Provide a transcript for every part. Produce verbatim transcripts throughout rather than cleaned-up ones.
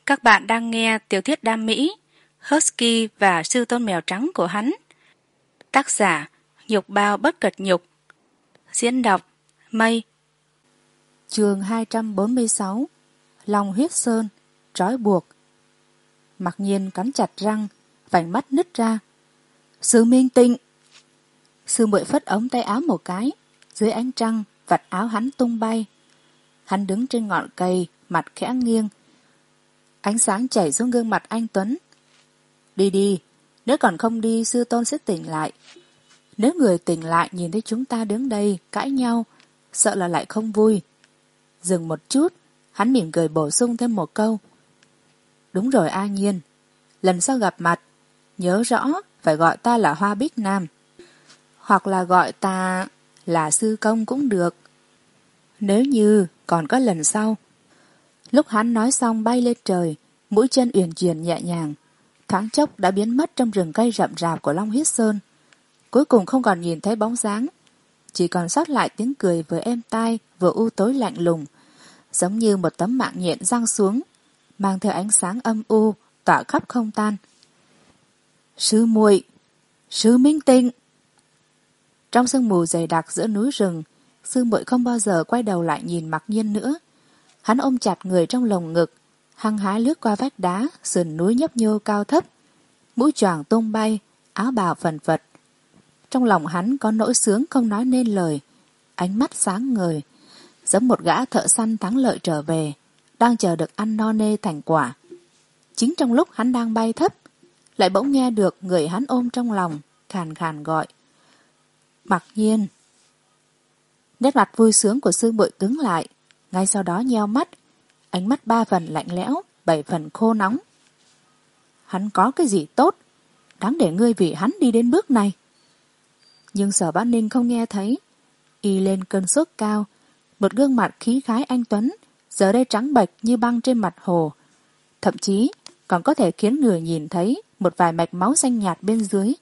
Các bạn đang nghe tiểu thuyết đam mỹ Husky và sư tôn mèo trắng của hắn. Tác giả Nhục Bao Bất Cật Nhục. Diễn đọc Mây. Chương hai trăm bốn mươi sáu. Long huyết sơn, trói buộc. Mặc Nhiên cắn chặt răng, vành mắt nứt ra. Sư Minh Tịnh! Sư muội phất ống tay áo một cái, dưới ánh trăng vạt áo hắn tung bay. Hắn đứng trên ngọn cây, mặt khẽ nghiêng. Ánh sáng chảy xuống gương mặt anh Tuấn. Đi đi, nếu còn không đi sư tôn sẽ tỉnh lại. Nếu người tỉnh lại nhìn thấy chúng ta đứng đây cãi nhau, sợ là lại không vui. Dừng một chút, hắn mỉm cười bổ sung thêm một câu. Đúng rồi A Nhiên, lần sau gặp mặt, nhớ rõ phải gọi ta là Hoa Bích Nam. Hoặc là gọi ta là sư công cũng được. Nếu như còn có lần sau. Lúc hắn nói xong bay lên trời, mũi chân uyển chuyển nhẹ nhàng, thoáng chốc đã biến mất trong rừng cây rậm rạp của Long Huyết Sơn. Cuối cùng không còn nhìn thấy bóng dáng, chỉ còn sót lại tiếng cười vừa êm tai vừa u tối lạnh lùng, giống như một tấm mạng nhện giăng xuống, mang theo ánh sáng âm u tỏa khắp không tan. Sư muội, sư Minh Tịnh! Trong sương mù dày đặc giữa núi rừng, sư muội không bao giờ quay đầu lại nhìn Mặc Nhiên nữa. Hắn ôm chặt người trong lồng ngực, hăng hái lướt qua vách đá, sườn núi nhấp nhô cao thấp, mũi choàng tung bay, áo bào phần phật. Trong lòng hắn có nỗi sướng không nói nên lời, ánh mắt sáng ngời, giống một gã thợ săn thắng lợi trở về, đang chờ được ăn no nê thành quả. Chính trong lúc hắn đang bay thấp, lại bỗng nghe được người hắn ôm trong lòng khàn khàn gọi. Mặc Nhiên! Nét mặt vui sướng của sư muội cứng lại, ngay sau đó nheo mắt, ánh mắt ba phần lạnh lẽo, bảy phần khô nóng. Hắn có cái gì tốt, đáng để ngươi vì hắn đi đến bước này. Nhưng Sở Bá Ninh không nghe thấy, y lên cơn sốt cao, một gương mặt khí khái anh tuấn, giờ đây trắng bệch như băng trên mặt hồ, thậm chí còn có thể khiến người nhìn thấy một vài mạch máu xanh nhạt bên dưới.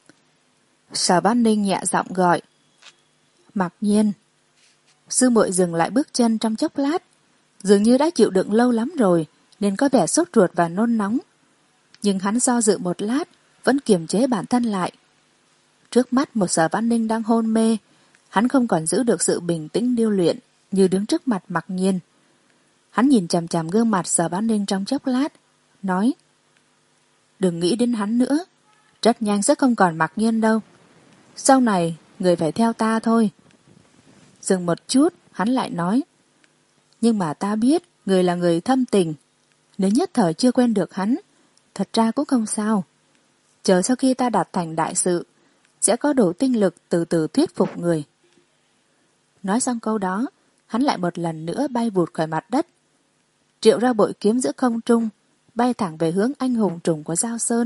Sở Bá Ninh nhẹ giọng gọi. Mặc Nhiên! Sư muội dừng lại bước chân trong chốc lát, dường như đã chịu đựng lâu lắm rồi nên có vẻ sốt ruột và nôn nóng. Nhưng hắn do dự một lát, vẫn kiềm chế bản thân lại. Trước mắt một Sở Văn Ninh đang hôn mê, hắn không còn giữ được sự bình tĩnh điêu luyện như đứng trước mặt Mặc Nhiên. Hắn nhìn chằm chằm gương mặt Sở Văn Ninh trong chốc lát, nói: Đừng nghĩ đến hắn nữa, rất nhanh sẽ không còn Mặc Nhiên đâu. Sau này người phải theo ta thôi. Dừng một chút, hắn lại nói: Nhưng mà ta biết người là người thâm tình, nếu nhất thời chưa quen được hắn, thật ra cũng không sao. Chờ sau khi ta đạt thành đại sự, sẽ có đủ tinh lực từ từ thuyết phục người. Nói xong câu đó, hắn lại một lần nữa bay vụt khỏi mặt đất, triệu ra bội kiếm giữa không trung, bay thẳng về hướng anh hùng trùng của Giao Sơn.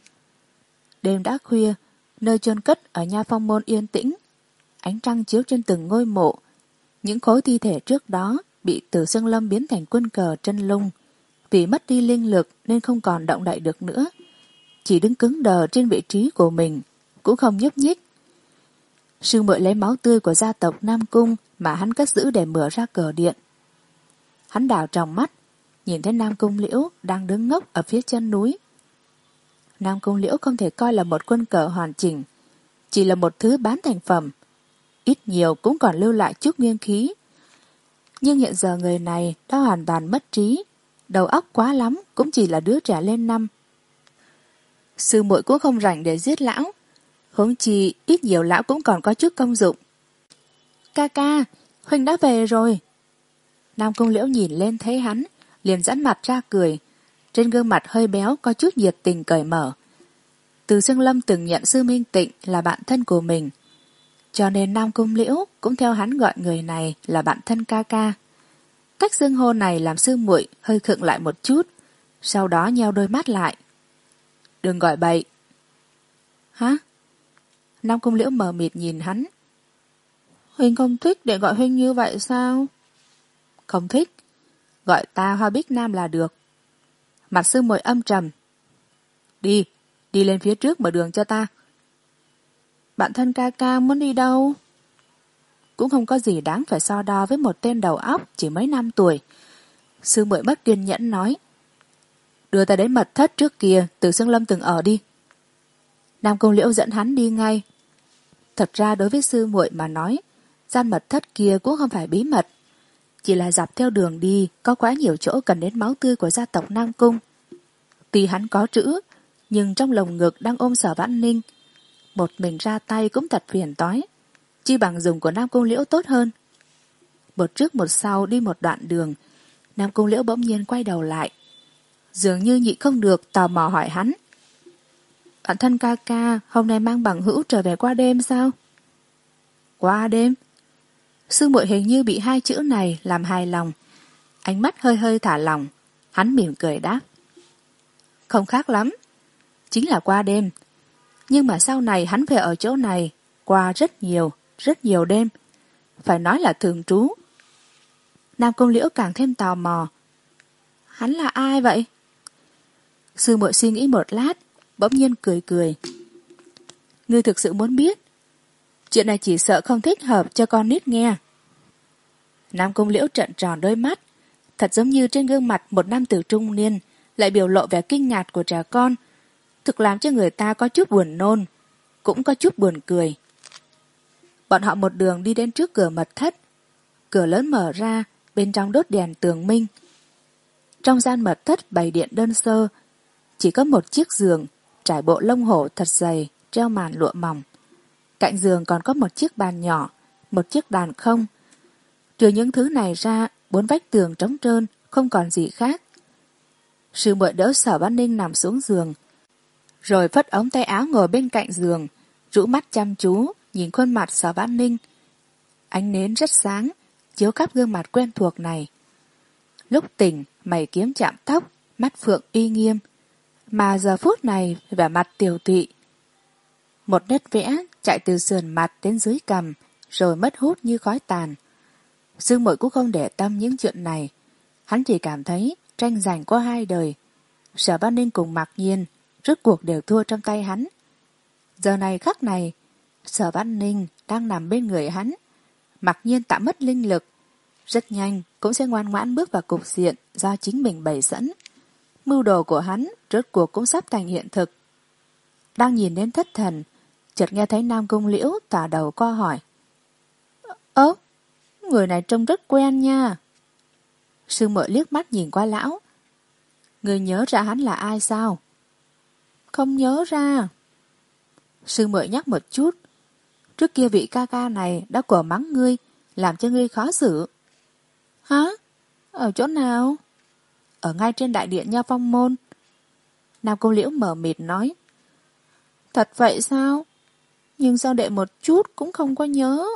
Đêm đã khuya, nơi chôn cất ở Nha Phong Môn yên tĩnh, ánh trăng chiếu trên từng ngôi mộ. Những khối thi thể trước đó bị Từ Xương Lâm biến thành quân cờ chân lung, vì mất đi linh lực nên không còn động đậy được nữa, chỉ đứng cứng đờ trên vị trí của mình, cũng không nhúc nhích. Sư muội lấy máu tươi của gia tộc Nam Cung mà hắn cất giữ để mở ra cờ điện. Hắn đảo tròng mắt, nhìn thấy Nam Cung Liễu đang đứng ngốc ở phía chân núi. Nam Cung Liễu không thể coi là một quân cờ hoàn chỉnh, chỉ là một thứ bán thành phẩm, ít nhiều cũng còn lưu lại chút nguyên khí. Nhưng hiện giờ người này đã hoàn toàn mất trí, đầu óc quá lắm cũng chỉ là đứa trẻ lên năm. Sư muội cũng không rảnh để giết lão, huống chi ít nhiều lão cũng còn có chút công dụng. Ca ca, huynh đã về rồi. Nam Cung Liễu nhìn lên thấy hắn, liền giãn mặt ra cười, trên gương mặt hơi béo có chút nhiệt tình cởi mở. Từ Xương Lâm từng nhận sư Minh Tịnh là bạn thân của mình, cho nên Nam Cung Liễu cũng theo hắn gọi người này là bạn thân ca ca. Cách xưng hô này làm sư muội hơi khựng lại một chút, sau đó nheo đôi mắt lại. Đừng gọi bậy. Hả? Nam Cung Liễu mờ mịt nhìn hắn. Huynh không thích để gọi huynh như vậy sao? Không thích, gọi ta Hoa Bích Nam là được. Mặt sư muội âm trầm. Đi, đi lên phía trước mở đường cho ta. Bạn thân ca ca muốn đi đâu? Cũng không có gì đáng phải so đo với một tên đầu óc chỉ mấy năm tuổi. Sư muội bất kiên nhẫn nói. Đưa ta đến mật thất trước kia Từ Xương Lâm từng ở đi. Nam Cung Liễu dẫn hắn đi ngay. Thật ra đối với sư muội mà nói, gian mật thất kia cũng không phải bí mật, chỉ là dọc theo đường đi có quá nhiều chỗ cần đến máu tươi của gia tộc Nam Cung. Tuy hắn có chữ, nhưng trong lồng ngực đang ôm Sở Vãn Ninh, một mình ra tay cũng thật phiền toái, chi bằng dùng của Nam Cung Liễu tốt hơn. Một trước một sau đi một đoạn đường, Nam Cung Liễu bỗng nhiên quay đầu lại, dường như nhịn không được tò mò hỏi hắn: Bạn thân ca ca hôm nay mang bằng hữu trở về qua đêm sao? Qua đêm? Sư muội hình như bị hai chữ này làm hài lòng, ánh mắt hơi hơi thả lỏng. Hắn mỉm cười đáp: Không khác lắm, chính là qua đêm. Nhưng mà sau này hắn về ở chỗ này qua rất nhiều, rất nhiều đêm, phải nói là thường trú. Nam Cung Liễu càng thêm tò mò: Hắn là ai vậy? Sư muội suy nghĩ một lát, bỗng nhiên cười cười: Ngươi thực sự muốn biết? Chuyện này chỉ sợ không thích hợp cho con nít nghe. Nam Cung Liễu trợn tròn đôi mắt, thật giống như trên gương mặt một nam tử trung niên lại biểu lộ vẻ kinh ngạc của trẻ con, thực làm cho người ta có chút buồn nôn, cũng có chút buồn cười. Bọn họ một đường đi đến trước cửa mật thất. Cửa lớn mở ra, bên trong đốt đèn tường minh. Trong gian mật thất bày điện đơn sơ, chỉ có một chiếc giường trải bộ lông hổ thật dày, treo màn lụa mỏng. Cạnh giường còn có một chiếc bàn nhỏ, một chiếc đàn không. Trừ những thứ này ra, bốn vách tường trống trơn, không còn gì khác. Sư muội đỡ Sở Vãn Ninh nằm xuống giường, rồi phất ống tay áo ngồi bên cạnh giường, rũ mắt chăm chú nhìn khuôn mặt Sở Vãn Ninh. Ánh nến rất sáng, chiếu khắp gương mặt quen thuộc này. Lúc tỉnh, mày kiếm chạm tóc, mắt phượng uy nghiêm, mà giờ phút này vẻ mặt tiều tụy. Một nét vẽ chạy từ sườn mặt đến dưới cằm, rồi mất hút như khói tàn. Dương Muội cũng không để tâm những chuyện này, hắn chỉ cảm thấy tranh giành có hai đời. Sở Vãn Ninh cùng Mạc Nhiên rốt cuộc đều thua trong tay hắn. Giờ này khắc này, Sở Vãn Ninh đang nằm bên người hắn, Mạc Nhiên tạm mất linh lực, rất nhanh cũng sẽ ngoan ngoãn bước vào cục diện do chính mình bày sẵn. Mưu đồ của hắn rốt cuộc cũng sắp thành hiện thực. Đang nhìn đến thất thần, chợt nghe thấy Nam Cung Liễu tả đầu co hỏi: Ơ, người này trông rất quen nha. Sư muội liếc mắt nhìn qua lão: Người nhớ ra hắn là ai sao? Không nhớ ra. Sư muội nhắc một chút: Trước kia vị ca ca này đã cổ mắng ngươi, làm cho ngươi khó xử. Hả? Ở chỗ nào? Ở ngay trên đại điện Nho Phong Môn. Nam Cung Liễu mờ mịt nói: Thật vậy sao? Nhưng sao đệ một chút cũng không có nhớ.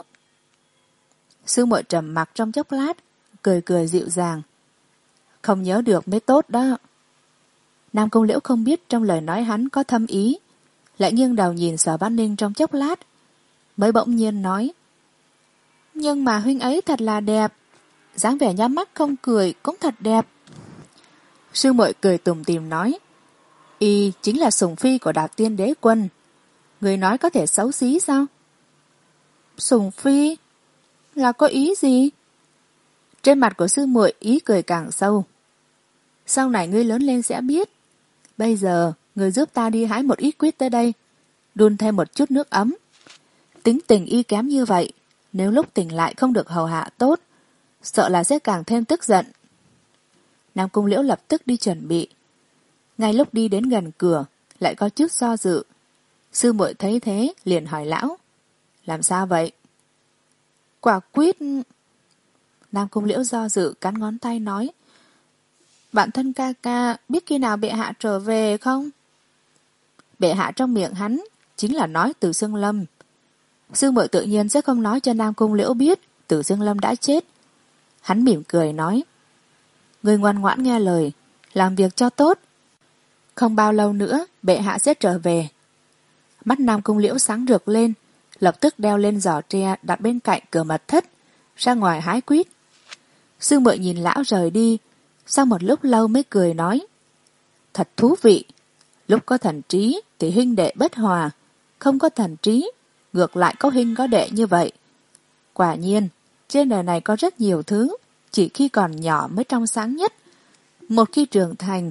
Sư muội trầm mặc trong chốc lát, cười cười dịu dàng: Không nhớ được mới tốt đó. Nam Cung Liễu không biết trong lời nói hắn có thâm ý, lại nghiêng đầu nhìn Sở Vãn Ninh trong chốc lát, mới bỗng nhiên nói: Nhưng mà huynh ấy thật là đẹp, dáng vẻ nhắm mắt không cười cũng thật đẹp. Sư muội cười tủm tỉm nói: Y chính là sủng phi của Đạp Tiên Đế Quân. Người nói có thể xấu xí sao? Sủng phi? Là có ý gì? Trên mặt của sư muội ý cười càng sâu. Sau này ngươi lớn lên sẽ biết. Bây giờ người giúp ta đi hái một ít quýt tới đây, đun thêm một chút nước ấm. Tính tình y kém như vậy, nếu lúc tỉnh lại không được hầu hạ tốt, sợ là sẽ càng thêm tức giận. Nam Cung Liễu lập tức đi chuẩn bị. Ngay lúc đi đến gần cửa, lại có chút do dự. Sư muội thấy thế liền hỏi lão: Làm sao vậy? Quả quýt. Nam Cung Liễu do dự cắn ngón tay nói: Bạn thân ca ca biết khi nào bệ hạ trở về không? Bệ hạ trong miệng hắn chính là nói Từ Xương Lâm. Sư muội tự nhiên sẽ không nói cho Nam Cung Liễu biết Từ Xương Lâm đã chết. Hắn mỉm cười nói: Ngươi ngoan ngoãn nghe lời, làm việc cho tốt. Không bao lâu nữa bệ hạ sẽ trở về. Mắt Nam Cung Liễu sáng rực lên, lập tức đeo lên giỏ tre đặt bên cạnh cửa mật thất, ra ngoài hái quýt. Sư muội nhìn lão rời đi, sau một lúc lâu mới cười nói: Thật thú vị, lúc có thần trí thì huynh đệ bất hòa, không có thần trí ngược lại có huynh có đệ như vậy. Quả nhiên trên đời này có rất nhiều thứ chỉ khi còn nhỏ mới trong sáng nhất, một khi trưởng thành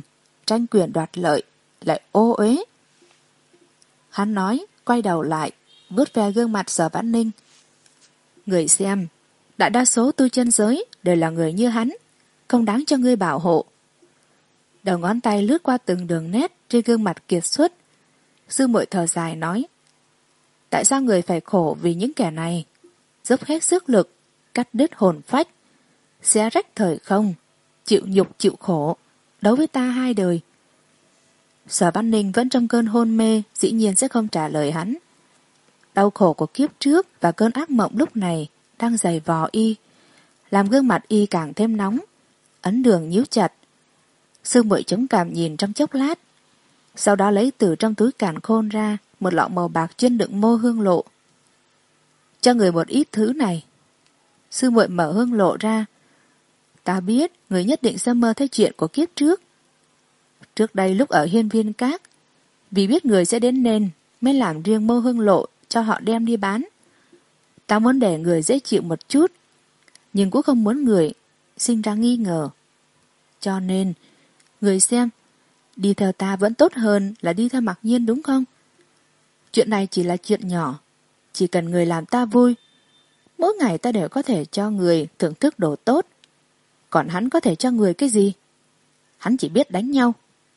tranh quyền đoạt lợi, lại ô uế. Hắn nói, quay đầu lại, vuốt ve gương mặt Sở Vãn Ninh. Người xem, đại đa số tu chân giới đều là người như hắn, không đáng cho ngươi bảo hộ. Đầu ngón tay lướt qua từng đường nét trên gương mặt kiệt xuất. Sư muội thở dài nói, tại sao người phải khổ vì những kẻ này? Dốc hết sức lực, cắt đứt hồn phách, xé rách thời không, chịu nhục chịu khổ, đấu với ta hai đời. Sở Vãn Ninh vẫn trong cơn hôn mê, dĩ nhiên sẽ không trả lời hắn. Đau khổ của kiếp trước và cơn ác mộng lúc này đang giày vò y, làm gương mặt y càng thêm nóng, ấn đường nhíu chặt. Sư muội chống cảm nhìn trong chốc lát, sau đó lấy từ trong túi càn khôn ra một lọ màu bạc chuyên đựng mô hương lộ. Cho người một ít thứ này. Sư muội mở hương lộ ra. Ta biết người nhất định sẽ mơ thấy chuyện của kiếp trước. Trước đây lúc ở Hiên Viên Các, vì biết người sẽ đến nên mới làm riêng mô hương lộ cho họ đem đi bán. Ta muốn để người dễ chịu một chút, nhưng cũng không muốn người sinh ra nghi ngờ. Cho nên, người xem, đi theo ta vẫn tốt hơn là đi theo Mặc Nhiên đúng không? Chuyện này chỉ là chuyện nhỏ, chỉ cần người làm ta vui. Mỗi ngày ta đều có thể cho người thưởng thức đồ tốt. Còn hắn có thể cho người cái gì? Hắn chỉ biết đánh nhau.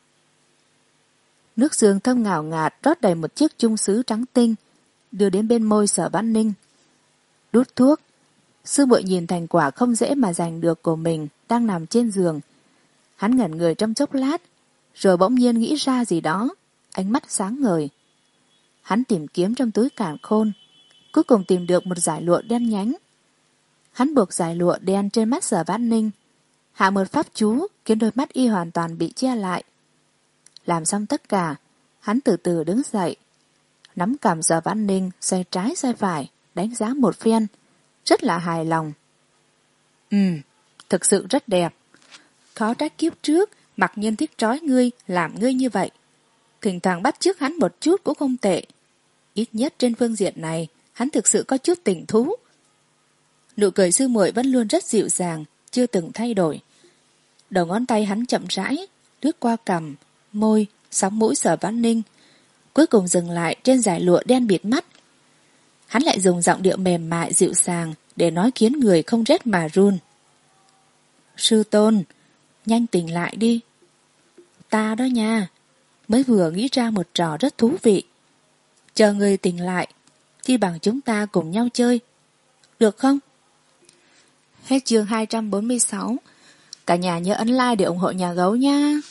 Nước sương thơm ngào ngạt rót đầy một chiếc chung sứ trắng tinh, đưa đến bên môi Sở Vãn Ninh. Đút thuốc. Sư muội nhìn thành quả không dễ mà giành được của mình đang nằm trên giường. Hắn ngẩn người trong chốc lát, rồi bỗng nhiên nghĩ ra gì đó, ánh mắt sáng ngời. Hắn tìm kiếm trong túi càn khôn, cuối cùng tìm được một dải lụa đen nhánh. Hắn buộc dải lụa đen trên mắt Sở Vãn Ninh, hạ một pháp chú khiến đôi mắt y hoàn toàn bị che lại. Làm xong tất cả, hắn từ từ đứng dậy, nắm cằm Sở Vãn Ninh xoay trái xoay phải, đánh giá một phen, rất là hài lòng. Ừ, thực sự rất đẹp. Khó trách kiếp trước Mặc Nhiên thích trói ngươi, làm ngươi như vậy. Thỉnh thoảng bắt chước hắn một chút cũng không tệ. Ít nhất trên phương diện này, hắn thực sự có chút tình thú. Nụ cười sư muội vẫn luôn rất dịu dàng, chưa từng thay đổi. Đầu ngón tay hắn chậm rãi, lướt qua cằm, môi, sóng mũi Sở Vãn Ninh, cuối cùng dừng lại trên dải lụa đen bịt mắt. Hắn lại dùng giọng điệu mềm mại dịu dàng để nói khiến người không rét mà run. Sư tôn, nhanh tỉnh lại đi. Ta đó nha, mới vừa nghĩ ra một trò rất thú vị. Chờ người tỉnh lại, chi bằng chúng ta cùng nhau chơi. Được không? Hết chương hai trăm bốn mươi sáu. Cả nhà nhớ ấn like để ủng hộ nhà gấu nha.